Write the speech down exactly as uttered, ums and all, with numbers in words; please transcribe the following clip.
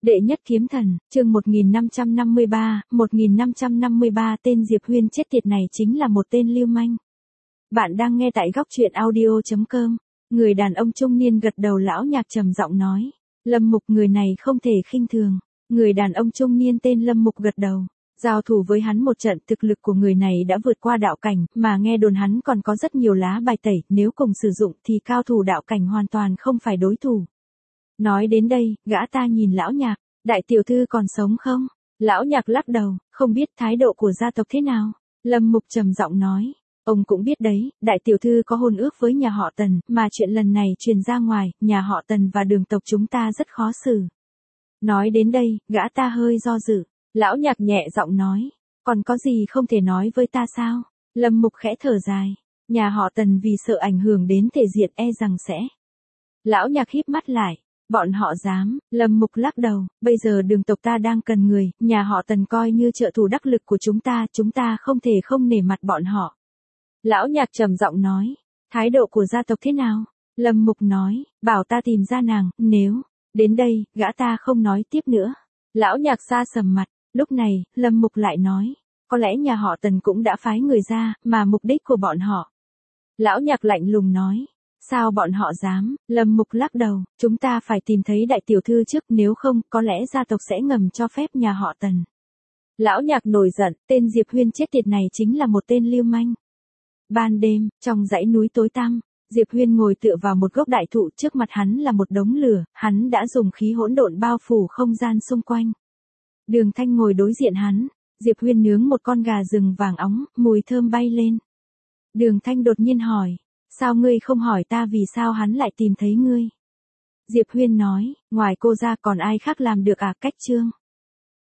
Đệ nhất kiếm thần, chương một nghìn năm trăm năm mươi ba, một nghìn năm trăm năm mươi ba tên Diệp Huyên chết tiệt này chính là một tên lưu manh. Bạn đang nghe tại góc truyện audio chấm com. Người đàn ông trung niên gật đầu, lão nhạc trầm giọng nói. Lâm Mục, người này không thể khinh thường. Người đàn ông trung niên tên Lâm Mục gật đầu. Giao thủ với hắn một trận, thực lực của người này đã vượt qua đạo cảnh, mà nghe đồn hắn còn có rất nhiều lá bài tẩy, nếu cùng sử dụng thì cao thủ đạo cảnh hoàn toàn không phải đối thủ. Nói đến đây, gã ta nhìn lão nhạc, đại tiểu thư còn sống không? Lão nhạc lắc đầu, không biết thái độ của gia tộc thế nào. Lâm Mục trầm giọng nói, ông cũng biết đấy, đại tiểu thư có hôn ước với nhà họ Tần, mà chuyện lần này truyền ra ngoài, nhà họ Tần và đường tộc chúng ta rất khó xử. Nói đến đây, gã ta hơi do dự, lão nhạc nhẹ giọng nói, còn có gì không thể nói với ta sao? Lâm Mục khẽ thở dài, nhà họ Tần vì sợ ảnh hưởng đến thể diện e rằng sẽ. Lão nhạc híp mắt lại. Bọn họ dám, Lâm Mục lắc đầu, bây giờ đường tộc ta đang cần người, nhà họ Tần coi như trợ thủ đắc lực của chúng ta, chúng ta không thể không nể mặt bọn họ. Lão nhạc trầm giọng nói, thái độ của gia tộc thế nào? Lâm Mục nói, bảo ta tìm ra nàng, nếu, đến đây, gã ta không nói tiếp nữa. Lão nhạc xa sầm mặt, lúc này, Lâm Mục lại nói, có lẽ nhà họ Tần cũng đã phái người ra, mà mục đích của bọn họ. Lão nhạc lạnh lùng nói. Sao bọn họ dám? Lâm Mục lắc đầu, chúng ta phải tìm thấy đại tiểu thư trước, nếu không, có lẽ gia tộc sẽ ngầm cho phép nhà họ Tần. Lão nhạc nổi giận, tên Diệp Huyên chết tiệt này chính là một tên lưu manh. Ban đêm, trong dãy núi tối tăm, Diệp Huyên ngồi tựa vào một gốc đại thụ, trước mặt hắn là một đống lửa, hắn đã dùng khí hỗn độn bao phủ không gian xung quanh. Đường Thanh ngồi đối diện hắn, Diệp Huyên nướng một con gà rừng vàng óng, mùi thơm bay lên. Đường Thanh đột nhiên hỏi. Sao ngươi không hỏi ta vì sao hắn lại tìm thấy ngươi? Diệp Huyên nói, ngoài cô ra còn ai khác làm được à? Cách Trương.